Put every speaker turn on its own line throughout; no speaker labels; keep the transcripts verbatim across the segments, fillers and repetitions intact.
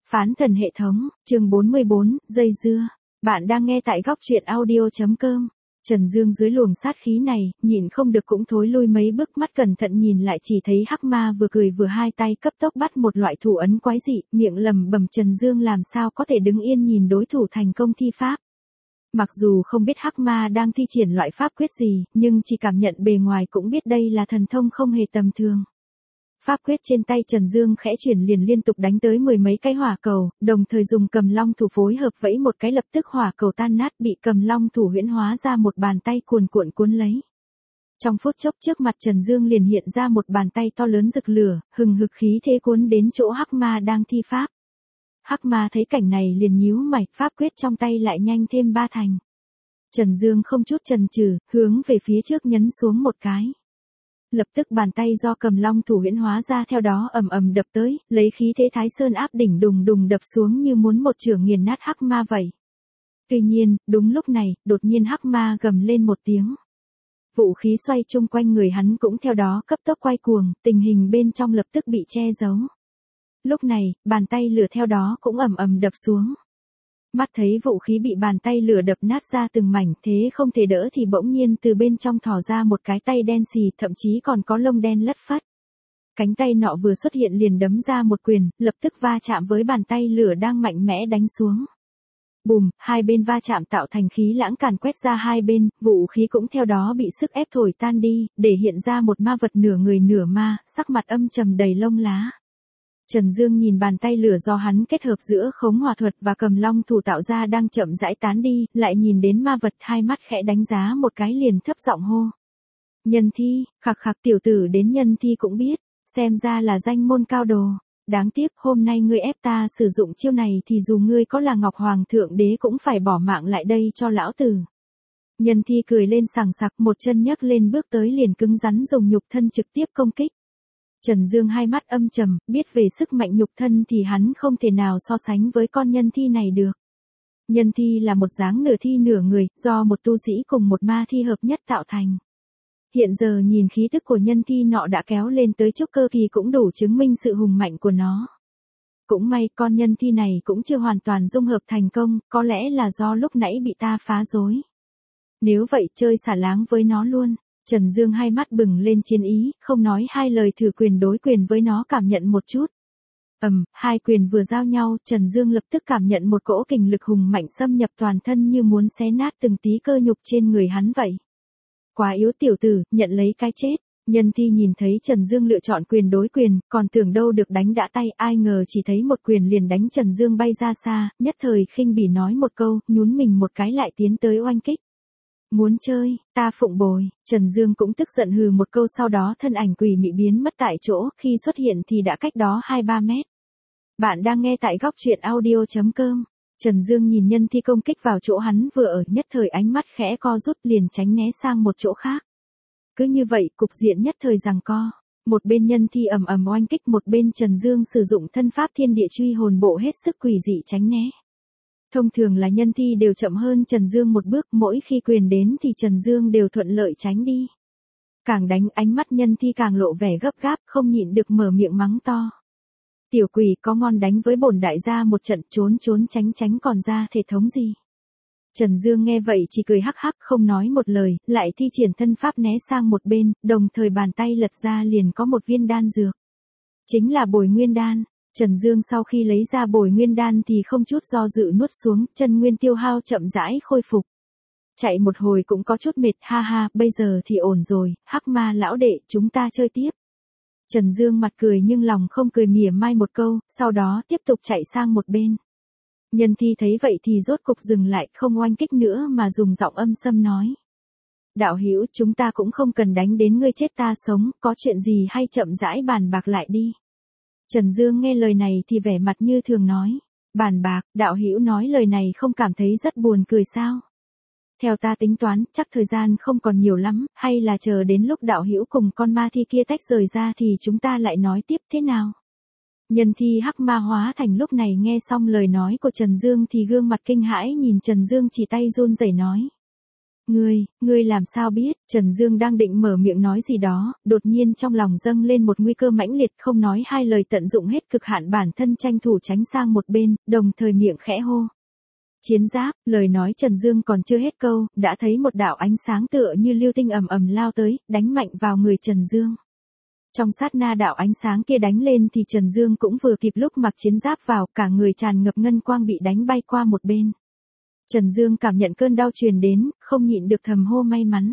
Phán thần hệ thống, chương bốn mươi bốn, dây dưa. Bạn đang nghe tại góc truyện audio.com. Trần Dương dưới luồng sát khí này, nhịn không được cũng thối lui mấy bước, mắt cẩn thận nhìn lại chỉ thấy hắc ma vừa cười vừa hai tay cấp tốc bắt một loại thủ ấn quái dị, miệng lẩm bẩm. Trần Dương làm sao có thể đứng yên nhìn đối thủ thành công thi pháp. Mặc dù không biết hắc ma đang thi triển loại pháp quyết gì, nhưng chỉ cảm nhận bề ngoài cũng biết đây là thần thông không hề tầm thường. Pháp quyết trên tay Trần Dương khẽ chuyển liền liên tục đánh tới mười mấy cái hỏa cầu, đồng thời dùng cầm long thủ phối hợp vẫy một cái lập tức hỏa cầu tan nát, bị cầm long thủ huyễn hóa ra một bàn tay cuồn cuộn cuốn lấy. Trong phút chốc trước mặt Trần Dương liền hiện ra một bàn tay to lớn rực lửa, hừng hực khí thế cuốn đến chỗ hắc ma đang thi pháp. Hắc ma thấy cảnh này liền nhíu mày, pháp quyết trong tay lại nhanh thêm ba thành. Trần Dương không chút chần chừ, hướng về phía trước nhấn xuống một cái. Lập tức bàn tay do cầm long thủ huyễn hóa ra theo đó ầm ầm đập tới, lấy khí thế Thái Sơn áp đỉnh đùng đùng đập xuống như muốn một chưởng nghiền nát hắc ma vậy. Tuy nhiên, đúng lúc này, đột nhiên hắc ma gầm lên một tiếng. Vũ khí xoay chung quanh người hắn cũng theo đó cấp tốc quay cuồng, tình hình bên trong lập tức bị che giấu. Lúc này, bàn tay lửa theo đó cũng ầm ầm đập xuống. Mắt thấy vũ khí bị bàn tay lửa đập nát ra từng mảnh, thế không thể đỡ thì bỗng nhiên từ bên trong thò ra một cái tay đen xì, thậm chí còn có lông đen lất phất. Cánh tay nọ vừa xuất hiện liền đấm ra một quyền, lập tức va chạm với bàn tay lửa đang mạnh mẽ đánh xuống. Bùm, hai bên va chạm tạo thành khí lãng càn quét ra hai bên, vũ khí cũng theo đó bị sức ép thổi tan đi, để hiện ra một ma vật nửa người nửa ma, sắc mặt âm trầm đầy lông lá. Trần Dương nhìn bàn tay lửa do hắn kết hợp giữa khống hỏa thuật và cầm long thủ tạo ra đang chậm rãi tán đi, lại nhìn đến ma vật, hai mắt khẽ đánh giá một cái liền thấp giọng hô. Nhân thi, khặc khặc, tiểu tử đến nhân thi cũng biết, xem ra là danh môn cao đồ. Đáng tiếc hôm nay ngươi ép ta sử dụng chiêu này thì dù ngươi có là Ngọc Hoàng Thượng Đế cũng phải bỏ mạng lại đây cho lão tử. Nhân thi cười lên sảng sặc, một chân nhấc lên bước tới liền cứng rắn dùng nhục thân trực tiếp công kích. Trần Dương hai mắt âm trầm, biết về sức mạnh nhục thân thì hắn không thể nào so sánh với con nhân thi này được. Nhân thi là một dáng nửa thi nửa người, do một tu sĩ cùng một ma thi hợp nhất tạo thành. Hiện giờ nhìn khí tức của nhân thi nọ đã kéo lên tới trúc cơ kỳ cũng đủ chứng minh sự hùng mạnh của nó. Cũng may con nhân thi này cũng chưa hoàn toàn dung hợp thành công, có lẽ là do lúc nãy bị ta phá rối. Nếu vậy chơi xả láng với nó luôn. Trần Dương hai mắt bừng lên chiến ý, không nói hai lời thử quyền đối quyền với nó cảm nhận một chút. Ầm, um, hai quyền vừa giao nhau, Trần Dương lập tức cảm nhận một cỗ kình lực hùng mạnh xâm nhập toàn thân như muốn xé nát từng tí cơ nhục trên người hắn vậy. Quá yếu tiểu tử, nhận lấy cái chết. Nhân thi nhìn thấy Trần Dương lựa chọn quyền đối quyền, còn tưởng đâu được đánh đã tay, ai ngờ chỉ thấy một quyền liền đánh Trần Dương bay ra xa, nhất thời khinh bỉ nói một câu, nhún mình một cái lại tiến tới oanh kích. Muốn chơi, ta phụng bồi. Trần Dương cũng tức giận hừ một câu, sau đó thân ảnh quỷ mị biến mất tại chỗ, khi xuất hiện thì đã cách đó hai ba mét. Bạn đang nghe tại góc truyện audio.com. Trần Dương nhìn nhân thi công kích vào chỗ hắn vừa ở, nhất thời ánh mắt khẽ co rút liền tránh né sang một chỗ khác. Cứ như vậy, cục diện nhất thời giằng co. Một bên nhân thi ầm ầm oanh kích, một bên Trần Dương sử dụng thân pháp thiên địa truy hồn bộ hết sức quỷ dị tránh né. Thông thường là nhân thi đều chậm hơn Trần Dương một bước, mỗi khi quyền đến thì Trần Dương đều thuận lợi tránh đi. Càng đánh ánh mắt nhân thi càng lộ vẻ gấp gáp, không nhịn được mở miệng mắng to. Tiểu quỷ có ngon đánh với bổn đại gia một trận, trốn trốn tránh tránh còn ra thể thống gì. Trần Dương nghe vậy chỉ cười hắc hắc không nói một lời, lại thi triển thân pháp né sang một bên, đồng thời bàn tay lật ra liền có một viên đan dược. Chính là bồi nguyên đan. Trần Dương sau khi lấy ra bồi nguyên đan thì không chút do dự nuốt xuống, chân nguyên tiêu hao chậm rãi khôi phục. Chạy một hồi cũng có chút mệt, ha ha, bây giờ thì ổn rồi, hắc ma lão đệ, chúng ta chơi tiếp. Trần Dương mặt cười nhưng lòng không cười, mỉa mai một câu, sau đó tiếp tục chạy sang một bên. Nhân thi thấy vậy thì rốt cục dừng lại, không oanh kích nữa mà dùng giọng âm sâm nói. Đạo hữu, chúng ta cũng không cần đánh đến ngươi chết ta sống, có chuyện gì hay chậm rãi bàn bạc lại đi. Trần Dương nghe lời này thì vẻ mặt như thường nói. Bàn bạc, đạo hữu nói lời này không cảm thấy rất buồn cười sao? Theo ta tính toán, chắc thời gian không còn nhiều lắm, hay là chờ đến lúc đạo hữu cùng con ma thi kia tách rời ra thì chúng ta lại nói tiếp thế nào? Nhân thi hắc ma hóa thành lúc này nghe xong lời nói của Trần Dương thì gương mặt kinh hãi nhìn Trần Dương chỉ tay run rẩy nói. Ngươi, ngươi làm sao biết? Trần Dương đang định mở miệng nói gì đó, đột nhiên trong lòng dâng lên một nguy cơ mãnh liệt, không nói hai lời tận dụng hết cực hạn bản thân tranh thủ tránh sang một bên, đồng thời miệng khẽ hô. Chiến giáp, lời nói Trần Dương còn chưa hết câu, đã thấy một đạo ánh sáng tựa như lưu tinh ầm ầm lao tới, đánh mạnh vào người Trần Dương. Trong sát na đạo ánh sáng kia đánh lên thì Trần Dương cũng vừa kịp lúc mặc chiến giáp vào, cả người tràn ngập ngân quang bị đánh bay qua một bên. Trần Dương cảm nhận cơn đau truyền đến, không nhịn được thầm hô may mắn.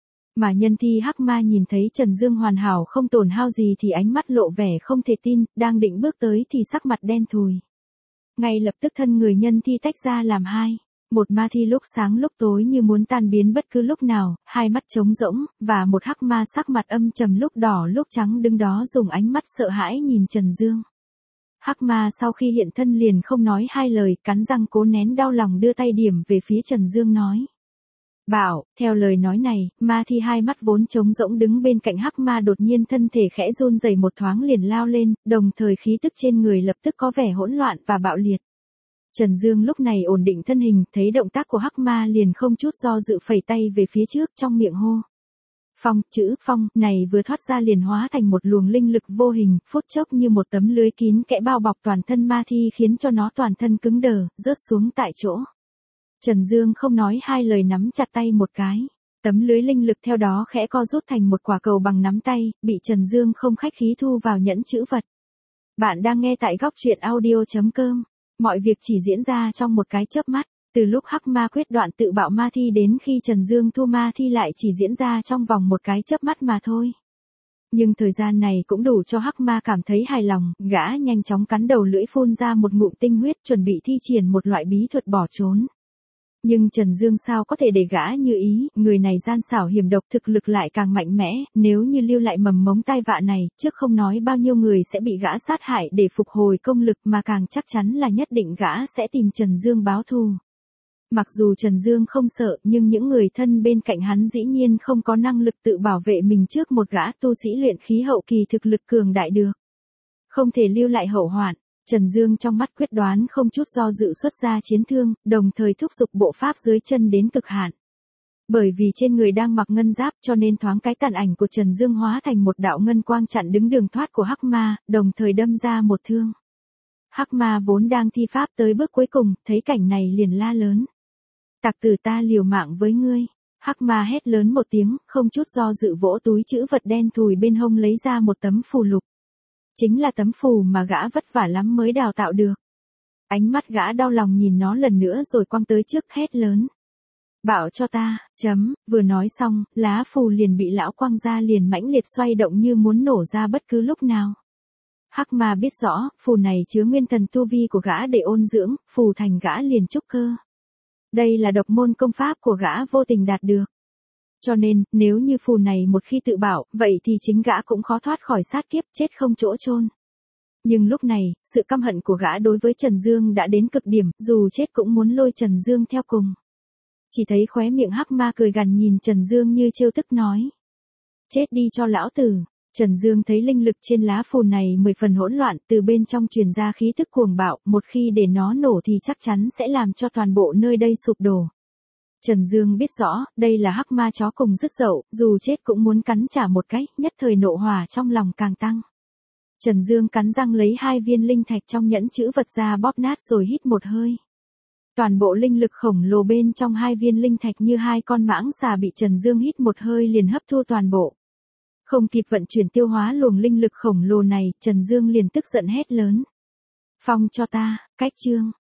Mà nhân thi hắc ma nhìn thấy Trần Dương hoàn hảo không tổn hao gì thì ánh mắt lộ vẻ không thể tin, đang định bước tới thì sắc mặt đen thùi. Ngay lập tức thân người nhân thi tách ra làm hai. Một ma thi lúc sáng lúc tối như muốn tan biến bất cứ lúc nào, hai mắt trống rỗng, và một hắc ma sắc mặt âm trầm lúc đỏ lúc trắng đứng đó dùng ánh mắt sợ hãi nhìn Trần Dương. Hắc ma sau khi hiện thân liền không nói hai lời, cắn răng cố nén đau lòng đưa tay điểm về phía Trần Dương nói. Bảo, theo lời nói này, ma thi hai mắt vốn trống rỗng đứng bên cạnh hắc ma đột nhiên thân thể khẽ run rẩy một thoáng liền lao lên, đồng thời khí tức trên người lập tức có vẻ hỗn loạn và bạo liệt. Trần Dương lúc này ổn định thân hình, thấy động tác của hắc ma liền không chút do dự phẩy tay về phía trước trong miệng hô. Phong, chữ phong này vừa thoát ra liền hóa thành một luồng linh lực vô hình, phút chốc như một tấm lưới kín kẽ bao bọc toàn thân ma thi khiến cho nó toàn thân cứng đờ, rớt xuống tại chỗ. Trần Dương không nói hai lời nắm chặt tay một cái. Tấm lưới linh lực theo đó khẽ co rút thành một quả cầu bằng nắm tay, bị Trần Dương không khách khí thu vào nhẫn chữ vật. Bạn đang nghe tại góc truyện audio chấm com. Mọi việc chỉ diễn ra trong một cái chớp mắt. Từ lúc hắc ma quyết đoạn tự bạo ma thi đến khi Trần Dương thu ma thi lại chỉ diễn ra trong vòng một cái chớp mắt mà thôi. Nhưng thời gian này cũng đủ cho hắc ma cảm thấy hài lòng, gã nhanh chóng cắn đầu lưỡi phun ra một ngụm tinh huyết chuẩn bị thi triển một loại bí thuật bỏ trốn. Nhưng Trần Dương sao có thể để gã như ý, người này gian xảo hiểm độc thực lực lại càng mạnh mẽ, nếu như lưu lại mầm mống tai vạ này, trước không nói bao nhiêu người sẽ bị gã sát hại để phục hồi công lực mà càng chắc chắn là nhất định gã sẽ tìm Trần Dương báo thù. Mặc dù Trần Dương không sợ nhưng những người thân bên cạnh hắn dĩ nhiên không có năng lực tự bảo vệ mình trước một gã tu sĩ luyện khí hậu kỳ thực lực cường đại được. Không thể lưu lại hậu hoạn. Trần Dương trong mắt quyết đoán không chút do dự xuất ra chiến thương, đồng thời thúc giục bộ pháp dưới chân đến cực hạn. Bởi vì trên người đang mặc ngân giáp cho nên thoáng cái tàn ảnh của Trần Dương hóa thành một đạo ngân quang chặn đứng đường thoát của hắc ma, đồng thời đâm ra một thương. Hắc ma vốn đang thi pháp tới bước cuối cùng, thấy cảnh này liền la lớn. Tặc tử ta liều mạng với ngươi. Hắc ma hét lớn một tiếng, không chút do dự vỗ túi trữ vật đen thùi bên hông lấy ra một tấm phù lục. Chính là tấm phù mà gã vất vả lắm mới đào tạo được. Ánh mắt gã đau lòng nhìn nó lần nữa rồi quăng tới trước hét lớn. Bảo cho ta, chấm, vừa nói xong, lá phù liền bị lão quăng ra liền mãnh liệt xoay động như muốn nổ ra bất cứ lúc nào. Hắc ma biết rõ, phù này chứa nguyên thần tu vi của gã để ôn dưỡng, phù thành gã liền trúc cơ. Đây là độc môn công pháp của gã vô tình đạt được. Cho nên, nếu như phù này một khi tự bảo, vậy thì chính gã cũng khó thoát khỏi sát kiếp, chết không chỗ chôn. Nhưng lúc này, sự căm hận của gã đối với Trần Dương đã đến cực điểm, dù chết cũng muốn lôi Trần Dương theo cùng. Chỉ thấy khóe miệng hắc ma cười gằn nhìn Trần Dương như trêu tức nói. Chết đi cho lão tử. Trần Dương thấy linh lực trên lá phù này mười phần hỗn loạn, từ bên trong truyền ra khí tức cuồng bạo, một khi để nó nổ thì chắc chắn sẽ làm cho toàn bộ nơi đây sụp đổ. Trần Dương biết rõ, đây là hắc ma chó cùng dứt dậu, dù chết cũng muốn cắn trả một cái, nhất thời nộ hỏa trong lòng càng tăng. Trần Dương cắn răng lấy hai viên linh thạch trong nhẫn chữ vật ra bóp nát rồi hít một hơi. Toàn bộ linh lực khổng lồ bên trong hai viên linh thạch như hai con mãng xà bị Trần Dương hít một hơi liền hấp thu toàn bộ. Không kịp vận chuyển tiêu hóa luồng linh lực khổng lồ này, Trần Dương liền tức giận hét lớn. Phong cho ta, cách chương.